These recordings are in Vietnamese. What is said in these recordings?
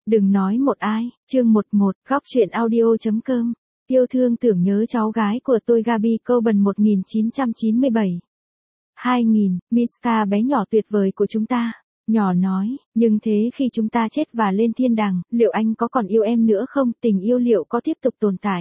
Đừng nói một ai, chương 11, góc truyện audio.com. Yêu thương tưởng nhớ cháu gái của tôi Gaby Coben 1997. 2000, Miska bé nhỏ tuyệt vời của chúng ta. Nhỏ nói, nhưng thế khi chúng ta chết và lên thiên đàng, liệu anh có còn yêu em nữa không? Tình yêu liệu có tiếp tục tồn tại?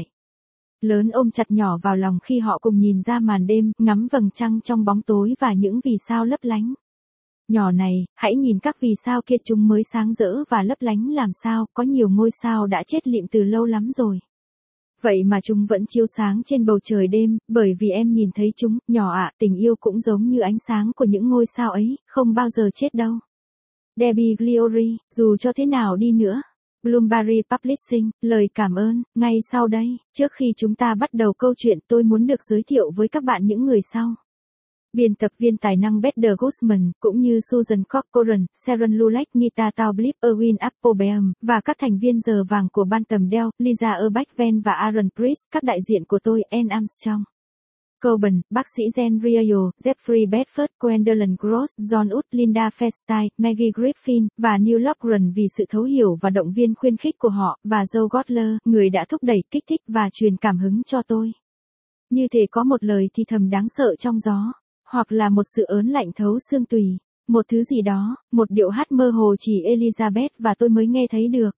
Lớn ôm chặt nhỏ vào lòng khi họ cùng nhìn ra màn đêm, ngắm vầng trăng trong bóng tối và những vì sao lấp lánh. Nhỏ này, hãy nhìn các vì sao kia, chúng mới sáng rỡ và lấp lánh làm sao, có nhiều ngôi sao đã chết lịm từ lâu lắm rồi. Vậy mà chúng vẫn chiếu sáng trên bầu trời đêm, bởi vì em nhìn thấy chúng. Nhỏ ạ, tình yêu cũng giống như ánh sáng của những ngôi sao ấy, không bao giờ chết đâu. Debbie Gliory, dù cho thế nào đi nữa. Bloomsbury Publishing, lời cảm ơn. Ngay sau đây, trước khi chúng ta bắt đầu câu chuyện, tôi muốn được giới thiệu với các bạn những người sau. Biên tập viên tài năng Heather Guzman, cũng như Susan Corcoran, Sharon Lulek, Nita Taublip, Erwin Applebaum, và các thành viên giờ vàng của ban tầm Dell, Lisa Erbach-Venn và Aaron Priest, các đại diện của tôi, Anne Armstrong. Coben, bác sĩ Jen Rio, Jeffrey Bedford, Gwendolyn Gross, John Wood, Linda Feinstein, Maggie Griffin, và Neil Loughran vì sự thấu hiểu và động viên khuyến khích của họ, và Joe Gottler, người đã thúc đẩy, kích thích và truyền cảm hứng cho tôi. Như thể có một lời thì thầm đáng sợ trong gió. Hoặc là một sự ớn lạnh thấu xương tùy, một thứ gì đó, một điệu hát mơ hồ chỉ Elizabeth và tôi mới nghe thấy được.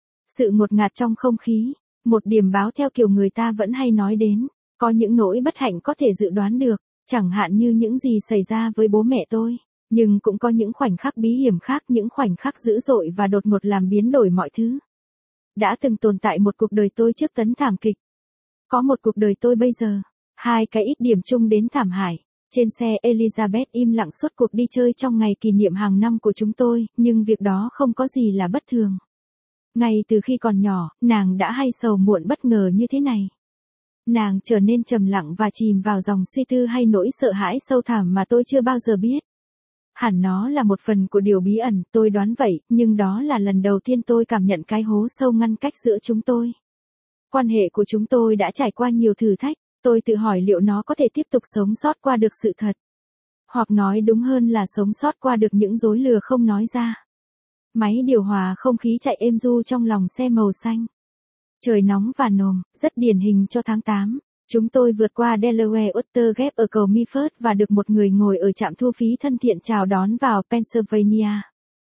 Sự ngột ngạt trong không khí, một điểm báo theo kiểu người ta vẫn hay nói đến, có những nỗi bất hạnh có thể dự đoán được, chẳng hạn như những gì xảy ra với bố mẹ tôi, nhưng cũng có những khoảnh khắc bí hiểm khác, những khoảnh khắc dữ dội và đột ngột làm biến đổi mọi thứ. Đã từng tồn tại một cuộc đời tôi trước tấn thảm kịch. Có một cuộc đời tôi bây giờ, hai cái ít điểm chung đến thảm hại. Trên xe, Elizabeth im lặng suốt cuộc đi chơi trong ngày kỷ niệm hàng năm của chúng tôi, nhưng việc đó không có gì là bất thường. Ngay từ khi còn nhỏ, nàng đã hay sầu muộn bất ngờ như thế này. Nàng trở nên trầm lặng và chìm vào dòng suy tư hay nỗi sợ hãi sâu thẳm mà tôi chưa bao giờ biết. Hẳn nó là một phần của điều bí ẩn, tôi đoán vậy, nhưng đó là lần đầu tiên tôi cảm nhận cái hố sâu ngăn cách giữa chúng tôi. Quan hệ của chúng tôi đã trải qua nhiều thử thách. Tôi tự hỏi liệu nó có thể tiếp tục sống sót qua được sự thật. Hoặc nói đúng hơn là sống sót qua được những dối lừa không nói ra. Máy điều hòa không khí chạy êm ru trong lòng xe màu xanh. Trời nóng và nồm, rất điển hình cho tháng 8. Chúng tôi vượt qua Delaware Water Gap ở cầu Milford và được một người ngồi ở trạm thu phí thân thiện chào đón vào Pennsylvania.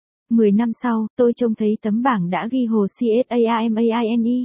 10 năm sau, tôi trông thấy tấm bảng đã ghi hồ CSARMAINE.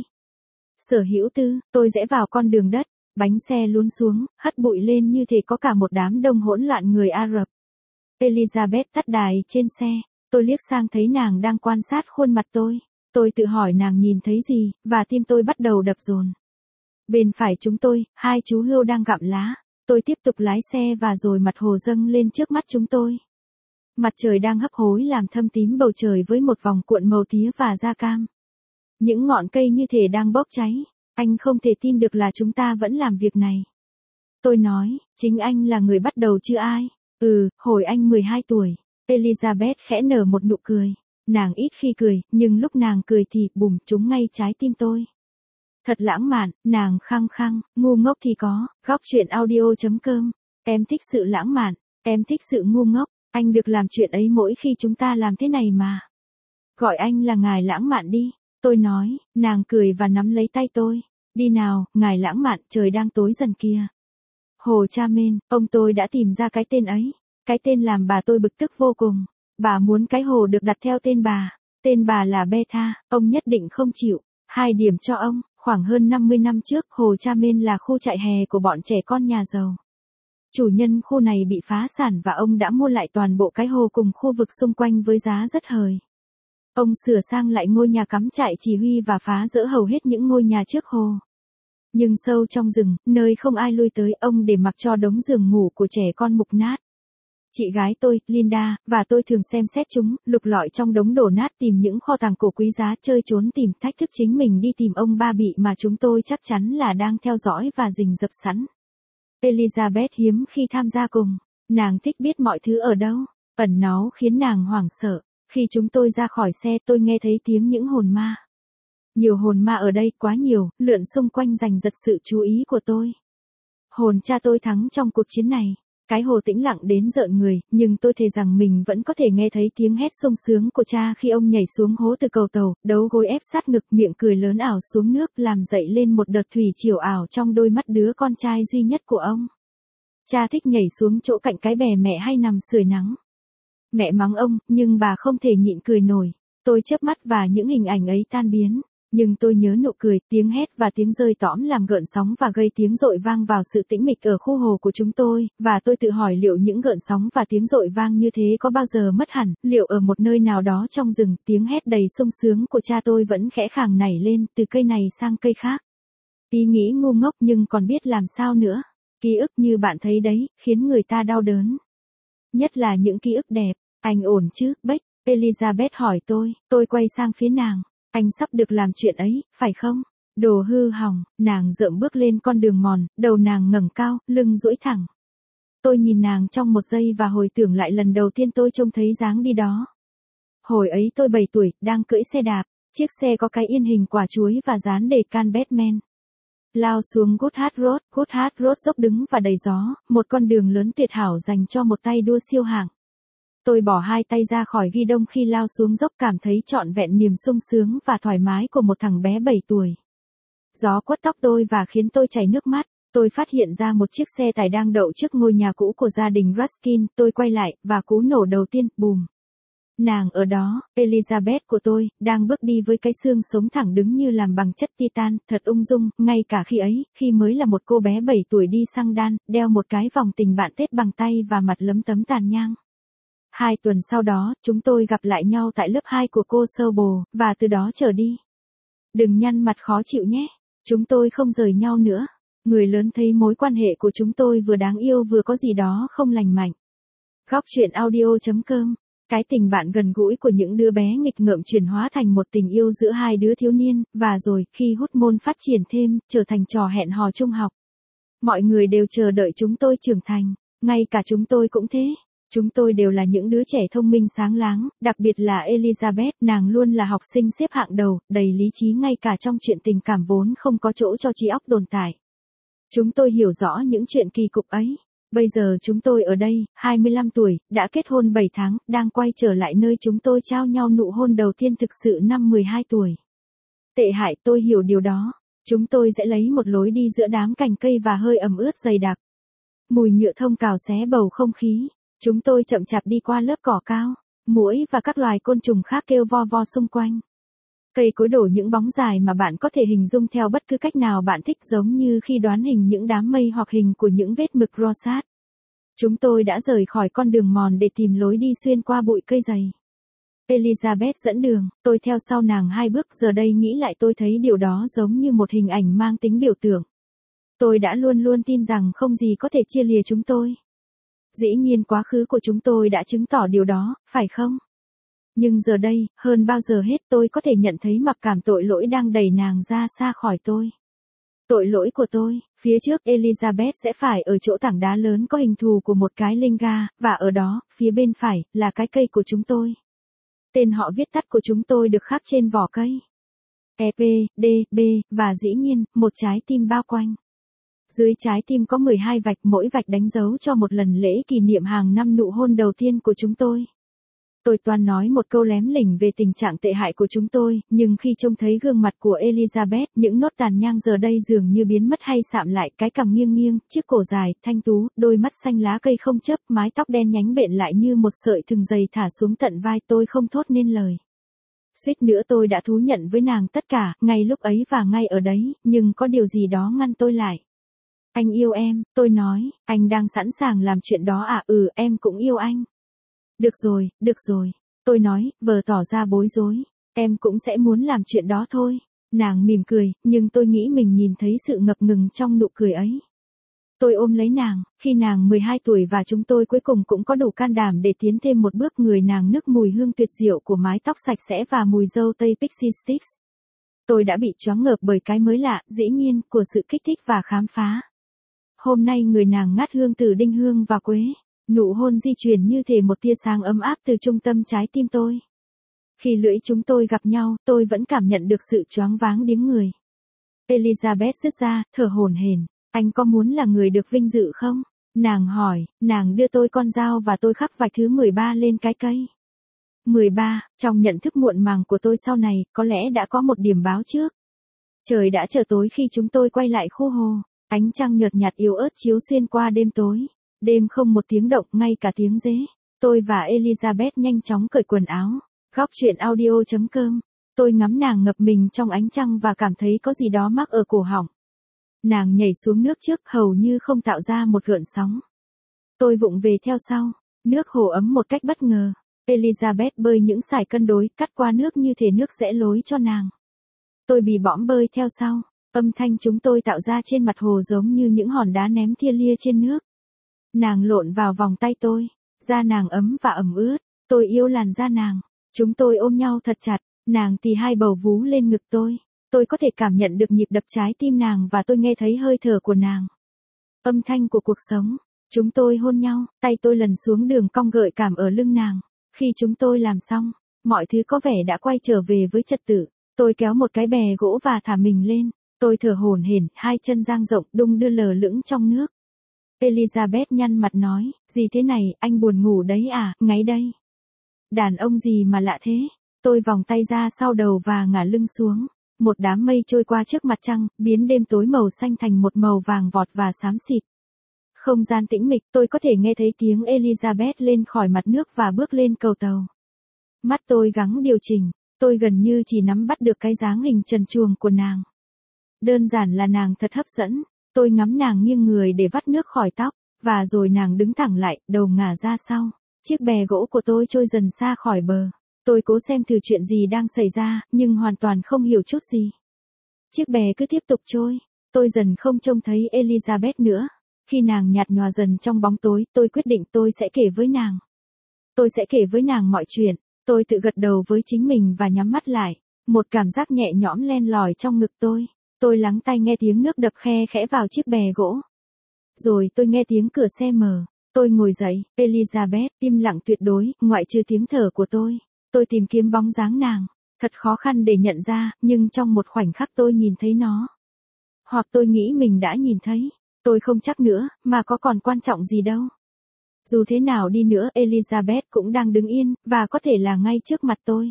Sở hữu tư, tôi rẽ vào con đường đất. Bánh xe lún xuống, hất bụi lên như thể có cả một đám đông hỗn loạn người Ả Rập. Elizabeth tắt đài trên xe, tôi liếc sang thấy nàng đang quan sát khuôn mặt tôi. Tôi tự hỏi nàng nhìn thấy gì, và tim tôi bắt đầu đập dồn. Bên phải chúng tôi, hai chú hươu đang gặm lá. Tôi tiếp tục lái xe và rồi mặt hồ dâng lên trước mắt chúng tôi. Mặt trời đang hấp hối làm thâm tím bầu trời với một vòng cuộn màu tía và da cam. Những ngọn cây như thể đang bốc cháy. Anh không thể tin được là chúng ta vẫn làm việc này. Tôi nói, chính anh là người bắt đầu chứ ai. Hồi anh 12 tuổi. Elizabeth khẽ nở một nụ cười. Nàng ít khi cười, nhưng lúc nàng cười thì bùm trúng ngay trái tim tôi. Thật lãng mạn, nàng khăng khăng, ngu ngốc thì có, góc truyện audio.com. Em thích sự lãng mạn, em thích sự ngu ngốc, anh được làm chuyện ấy mỗi khi chúng ta làm thế này mà. Gọi anh là ngài lãng mạn đi. Tôi nói, nàng cười và nắm lấy tay tôi. Đi nào, ngài lãng mạn, trời đang tối dần kia. Hồ Cha-men, ông tôi đã tìm ra cái tên ấy. Cái tên làm bà tôi bực tức vô cùng. Bà muốn cái hồ được đặt theo tên bà. Tên bà là Beta, ông nhất định không chịu. 2 điểm cho ông, khoảng hơn 50 năm trước, Hồ Cha-men là khu trại hè của bọn trẻ con nhà giàu. Chủ nhân khu này bị phá sản và ông đã mua lại toàn bộ cái hồ cùng khu vực xung quanh với giá rất hời. Ông sửa sang lại ngôi nhà cắm trại chỉ huy và phá dỡ hầu hết những ngôi nhà trước hồ. Nhưng sâu trong rừng, nơi không ai lui tới, ông để mặc cho đống giường ngủ của trẻ con mục nát. Chị gái tôi, Linda, và tôi thường xem xét chúng, lục lọi trong đống đổ nát tìm những kho tàng cổ quý giá, chơi trốn tìm, thách thức chính mình đi tìm ông ba bị mà chúng tôi chắc chắn là đang theo dõi và rình rập sẵn. Elizabeth hiếm khi tham gia cùng. Nàng thích biết mọi thứ ở đâu. Ẩn náu khiến nàng hoảng sợ. Khi chúng tôi ra khỏi xe tôi nghe thấy tiếng những hồn ma. Nhiều hồn ma ở đây, quá nhiều, lượn xung quanh giành giật sự chú ý của tôi. Hồn cha tôi thắng trong cuộc chiến này. cái hồ tĩnh lặng đến rợn người, nhưng tôi thề rằng mình vẫn có thể nghe thấy tiếng hét sung sướng của cha khi ông nhảy xuống hố từ cầu tàu, đấu gối ép sát ngực, miệng cười lớn ảo xuống nước, làm dậy lên một đợt thủy triều ảo trong đôi mắt đứa con trai duy nhất của ông. Cha thích nhảy xuống chỗ cạnh cái bè mẹ hay nằm sưởi nắng. Mẹ mắng ông, nhưng bà không thể nhịn cười nổi. Tôi chớp mắt và những hình ảnh ấy tan biến. Nhưng tôi nhớ nụ cười, tiếng hét và tiếng rơi tõm làm gợn sóng và gây tiếng dội vang vào sự tĩnh mịch ở khu hồ của chúng tôi, và tôi tự hỏi liệu những gợn sóng và tiếng dội vang như thế có bao giờ mất hẳn, liệu ở một nơi nào đó trong rừng, tiếng hét đầy sung sướng của cha tôi vẫn khẽ khàng nảy lên từ cây này sang cây khác. Ý nghĩ ngu ngốc nhưng còn biết làm sao nữa. Ký ức như bạn thấy đấy, khiến người ta đau đớn. Nhất là những ký ức đẹp. Anh ổn chứ, Beck? Elizabeth hỏi tôi quay sang phía nàng. Anh sắp được làm chuyện ấy, phải không? Đồ hư hỏng, nàng rợm bước lên con đường mòn, đầu nàng ngẩng cao, lưng duỗi thẳng. Tôi nhìn nàng trong một giây và hồi tưởng lại lần đầu tiên tôi trông thấy dáng đi đó. Hồi ấy tôi 7 tuổi, đang cưỡi xe đạp, chiếc xe có cái yên hình quả chuối và dán đề can Batman. Lao xuống Goodhart Road dốc đứng và đầy gió, một con đường lớn tuyệt hảo dành cho một tay đua siêu hạng. Tôi bỏ hai tay ra khỏi ghi đông khi lao xuống dốc, cảm thấy trọn vẹn niềm sung sướng và thoải mái của một thằng bé 7 tuổi. Gió quất tóc tôi và khiến tôi chảy nước mắt. Tôi phát hiện ra một chiếc xe tải đang đậu trước ngôi nhà cũ của gia đình Ruskin. Tôi quay lại, và cú nổ đầu tiên, bùm. Nàng ở đó, Elizabeth của tôi, đang bước đi với cái xương sống thẳng đứng như làm bằng chất titan, thật ung dung, ngay cả khi ấy, khi mới là một cô bé 7 tuổi đi xăng đan, đeo một cái vòng tình bạn Tết bằng tay và mặt lấm tấm tàn nhang. 2 tuần sau đó, chúng tôi gặp lại nhau tại lớp 2 của cô Sobel, và từ đó trở đi. Đừng nhăn mặt khó chịu nhé. Chúng tôi không rời nhau nữa. Người lớn thấy mối quan hệ của chúng tôi vừa đáng yêu vừa có gì đó không lành mạnh. Góc truyện audio.com. Cái tình bạn gần gũi của những đứa bé nghịch ngợm chuyển hóa thành một tình yêu giữa hai đứa thiếu niên, và rồi, khi hormone phát triển thêm, trở thành trò hẹn hò trung học. Mọi người đều chờ đợi chúng tôi trưởng thành, ngay cả chúng tôi cũng thế. Chúng tôi đều là những đứa trẻ thông minh sáng láng, đặc biệt là Elizabeth, nàng luôn là học sinh xếp hạng đầu, đầy lý trí ngay cả trong chuyện tình cảm vốn không có chỗ cho trí óc tồn tại. Chúng tôi hiểu rõ những chuyện kỳ cục ấy. Bây giờ chúng tôi ở đây, 25 tuổi, đã kết hôn 7 tháng, đang quay trở lại nơi chúng tôi trao nhau nụ hôn đầu tiên thực sự năm 12 tuổi. Tệ hại, tôi hiểu điều đó. Chúng tôi sẽ lấy một lối đi giữa đám cành cây và hơi ẩm ướt dày đặc. Mùi nhựa thông cào xé bầu không khí. Chúng tôi chậm chạp đi qua lớp cỏ cao, muỗi và các loài côn trùng khác kêu vo vo xung quanh. Cây cối đổ những bóng dài mà bạn có thể hình dung theo bất cứ cách nào bạn thích, giống như khi đoán hình những đám mây hoặc hình của những vết mực Rorschach. Chúng tôi đã rời khỏi con đường mòn để tìm lối đi xuyên qua bụi cây dày. Elizabeth dẫn đường, tôi theo sau nàng 2 bước, giờ đây nghĩ lại tôi thấy điều đó giống như một hình ảnh mang tính biểu tượng. Tôi đã luôn luôn tin rằng không gì có thể chia lìa chúng tôi. Dĩ nhiên quá khứ của chúng tôi đã chứng tỏ điều đó, phải không? Nhưng giờ đây, hơn bao giờ hết tôi có thể nhận thấy mặc cảm tội lỗi đang đẩy nàng ra xa khỏi tôi. Tội lỗi của tôi, phía trước Elizabeth sẽ phải ở chỗ tảng đá lớn có hình thù của một cái linga, và ở đó, phía bên phải, là cái cây của chúng tôi. Tên họ viết tắt của chúng tôi được khắc trên vỏ cây. EP, D, B, và dĩ nhiên, một trái tim bao quanh. Dưới trái tim có 12 vạch, mỗi vạch đánh dấu cho một lần lễ kỷ niệm hàng năm nụ hôn đầu tiên của chúng tôi. Tôi toan nói một câu lém lỉnh về tình trạng tệ hại của chúng tôi, nhưng khi trông thấy gương mặt của Elizabeth, những nốt tàn nhang giờ đây dường như biến mất hay sạm lại, cái cằm nghiêng nghiêng, chiếc cổ dài, thanh tú, đôi mắt xanh lá cây không chớp, mái tóc đen nhánh bện lại như một sợi thừng dày thả xuống tận vai, tôi không thốt nên lời. Suýt nữa tôi đã thú nhận với nàng tất cả, ngay lúc ấy và ngay ở đấy, nhưng có điều gì đó ngăn tôi lại. Anh yêu em, tôi nói, anh đang sẵn sàng làm chuyện đó à? Ừ, em cũng yêu anh. Được rồi, tôi nói, vờ tỏ ra bối rối, em cũng sẽ muốn làm chuyện đó thôi. Nàng mỉm cười, nhưng tôi nghĩ mình nhìn thấy sự ngập ngừng trong nụ cười ấy. Tôi ôm lấy nàng, khi nàng 12 tuổi và chúng tôi cuối cùng cũng có đủ can đảm để tiến thêm một bước. Người nàng nức mùi hương tuyệt diệu của mái tóc sạch sẽ và mùi dâu tây pixie sticks. Tôi đã bị choáng ngợp bởi cái mới lạ, dĩ nhiên, của sự kích thích và khám phá. Hôm nay người nàng ngát hương từ đinh hương và quế. Nụ hôn di chuyển như thể một tia sáng ấm áp từ trung tâm trái tim tôi. Khi lưỡi chúng tôi gặp nhau, tôi vẫn cảm nhận được sự choáng váng điếng người. Elizabeth rứt ra, thở hổn hển. Anh có muốn là người được vinh dự không? Nàng hỏi, nàng đưa tôi con dao và tôi khắc vạch thứ 13 lên cái cây. 13, trong nhận thức muộn màng của tôi sau này, có lẽ đã có một điểm báo trước. Trời đã trở tối khi chúng tôi quay lại khu hồ, ánh trăng nhợt nhạt yếu ớt chiếu xuyên qua đêm tối. Đêm không một tiếng động, ngay cả tiếng dế. Tôi và Elizabeth nhanh chóng cởi quần áo. Góc chuyện audio.com. Tôi ngắm nàng ngập mình trong ánh trăng và cảm thấy có gì đó mắc ở cổ họng. Nàng nhảy xuống nước trước hầu như không tạo ra một gợn sóng. Tôi vụng về theo sau. Nước hồ ấm một cách bất ngờ. Elizabeth bơi những sải cân đối cắt qua nước như thể nước rẽ lối cho nàng. Tôi bị bõm bơi theo sau. Âm thanh chúng tôi tạo ra trên mặt hồ giống như những hòn đá ném tia lia trên nước. Nàng lộn vào vòng tay tôi. Da nàng ấm và ẩm ướt. Tôi yêu làn da nàng. Chúng tôi ôm nhau thật chặt. Nàng tì hai bầu vú lên ngực tôi. Tôi có thể cảm nhận được nhịp đập trái tim nàng và tôi nghe thấy hơi thở của nàng. Âm thanh của cuộc sống. Chúng tôi hôn nhau. Tay tôi lần xuống đường cong gợi cảm ở lưng nàng. Khi chúng tôi làm xong, mọi thứ có vẻ đã quay trở về với trật tự. Tôi kéo một cái bè gỗ và thả mình lên. Tôi thở hổn hển, hai chân dang rộng đung đưa lờ lững trong nước. Elizabeth nhăn mặt nói, gì thế này, anh buồn ngủ đấy à, ngáy đây. Đàn ông gì mà lạ thế. Tôi vòng tay ra sau đầu và ngả lưng xuống. Một đám mây trôi qua trước mặt trăng, biến đêm tối màu xanh thành một màu vàng vọt và xám xịt. Không gian tĩnh mịch, tôi có thể nghe thấy tiếng Elizabeth lên khỏi mặt nước và bước lên cầu tàu. Mắt tôi gắng điều chỉnh, tôi gần như chỉ nắm bắt được cái dáng hình trần truồng của nàng. Đơn giản là nàng thật hấp dẫn, tôi ngắm nàng nghiêng người để vắt nước khỏi tóc, và rồi nàng đứng thẳng lại, đầu ngả ra sau. Chiếc bè gỗ của tôi trôi dần xa khỏi bờ. Tôi cố xem thử chuyện gì đang xảy ra, nhưng hoàn toàn không hiểu chút gì. Chiếc bè cứ tiếp tục trôi, tôi dần không trông thấy Elizabeth nữa. Khi nàng nhạt nhòa dần trong bóng tối, tôi quyết định tôi sẽ kể với nàng. Tôi sẽ kể với nàng mọi chuyện. Tôi tự gật đầu với chính mình và nhắm mắt lại. Một cảm giác nhẹ nhõm len lỏi trong ngực tôi. Tôi lắng tai nghe tiếng nước đập khe khẽ vào chiếc bè gỗ. Rồi tôi nghe tiếng cửa xe mở. Tôi ngồi dậy, Elizabeth, im lặng tuyệt đối, ngoại trừ tiếng thở của tôi. Tôi tìm kiếm bóng dáng nàng. Thật khó khăn để nhận ra, nhưng trong một khoảnh khắc tôi nhìn thấy nó. Hoặc tôi nghĩ mình đã nhìn thấy. Tôi không chắc nữa, mà có còn quan trọng gì đâu. Dù thế nào đi nữa, Elizabeth cũng đang đứng yên, và có thể là ngay trước mặt tôi.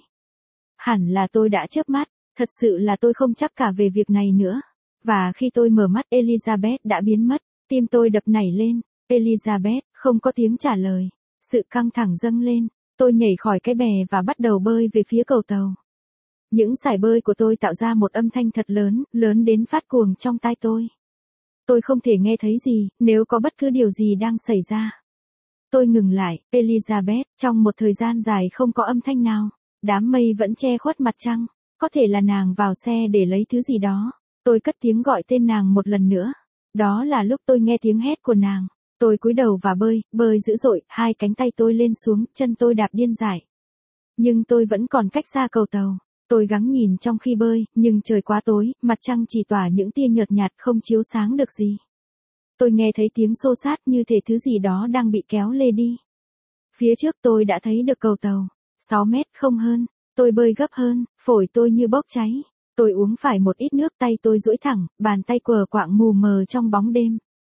Hẳn là tôi đã chớp mắt, thật sự là tôi không chắc cả về việc này nữa. Và khi tôi mở mắt, Elizabeth đã biến mất, tim tôi đập nảy lên. Elizabeth, không có tiếng trả lời. Sự căng thẳng dâng lên, tôi nhảy khỏi cái bè và bắt đầu bơi về phía cầu tàu. Những sải bơi của tôi tạo ra một âm thanh thật lớn, lớn đến phát cuồng trong tai tôi. Tôi không thể nghe thấy gì, nếu có bất cứ điều gì đang xảy ra. Tôi ngừng lại, Elizabeth, trong một thời gian dài không có âm thanh nào. Đám mây vẫn che khuất mặt trăng. Có thể là nàng vào xe để lấy thứ gì đó. Tôi cất tiếng gọi tên nàng một lần nữa. Đó là lúc tôi nghe tiếng hét của nàng. Tôi cúi đầu và bơi dữ dội, hai cánh tay tôi lên xuống, chân tôi đạp điên dại. Nhưng tôi vẫn còn cách xa cầu tàu. Tôi gắng nhìn trong khi bơi, nhưng trời quá tối, mặt trăng chỉ tỏa những tia nhợt nhạt không chiếu sáng được gì. Tôi nghe thấy tiếng xô xát như thể thứ gì đó đang bị kéo lê đi. Phía trước tôi đã thấy được cầu tàu, 6 mét không hơn. Tôi bơi gấp hơn, phổi tôi như bốc cháy. Tôi uống phải một ít nước, tay tôi duỗi thẳng, bàn tay quờ quạng mù mờ trong bóng đêm.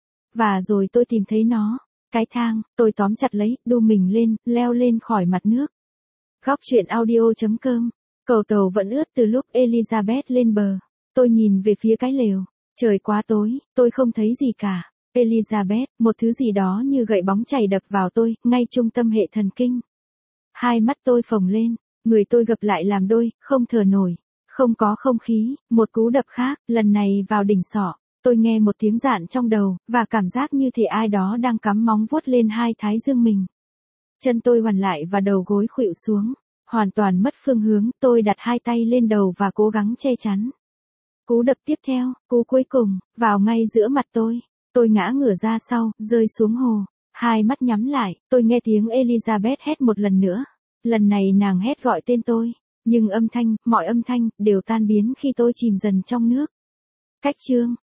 Và rồi tôi tìm thấy nó, cái thang, tôi tóm chặt lấy, đu mình lên, leo lên khỏi mặt nước. Góc chuyện audio.com. Cầu tàu vẫn ướt từ lúc Elizabeth lên bờ. Tôi nhìn về phía cái lều. Trời quá tối, tôi không thấy gì cả. Elizabeth, một thứ gì đó như gậy bóng chảy đập vào tôi, ngay trung tâm hệ thần kinh. Hai mắt tôi phồng lên, người tôi gập lại làm đôi, không thở nổi. Không có không khí, một cú đập khác, lần này vào đỉnh sọ. Tôi nghe một tiếng rạn trong đầu, và cảm giác như thể ai đó đang cắm móng vuốt lên hai thái dương mình. Chân tôi quằn lại và đầu gối khuỵu xuống. Hoàn toàn mất phương hướng, tôi đặt hai tay lên đầu và cố gắng che chắn. Cú đập tiếp theo, cú cuối cùng, vào ngay giữa mặt tôi. Tôi ngã ngửa ra sau, rơi xuống hồ. Hai mắt nhắm lại, tôi nghe tiếng Elizabeth hét một lần nữa. Lần này nàng hét gọi tên tôi. Nhưng âm thanh, mọi âm thanh, đều tan biến khi tôi chìm dần trong nước. Cách chương.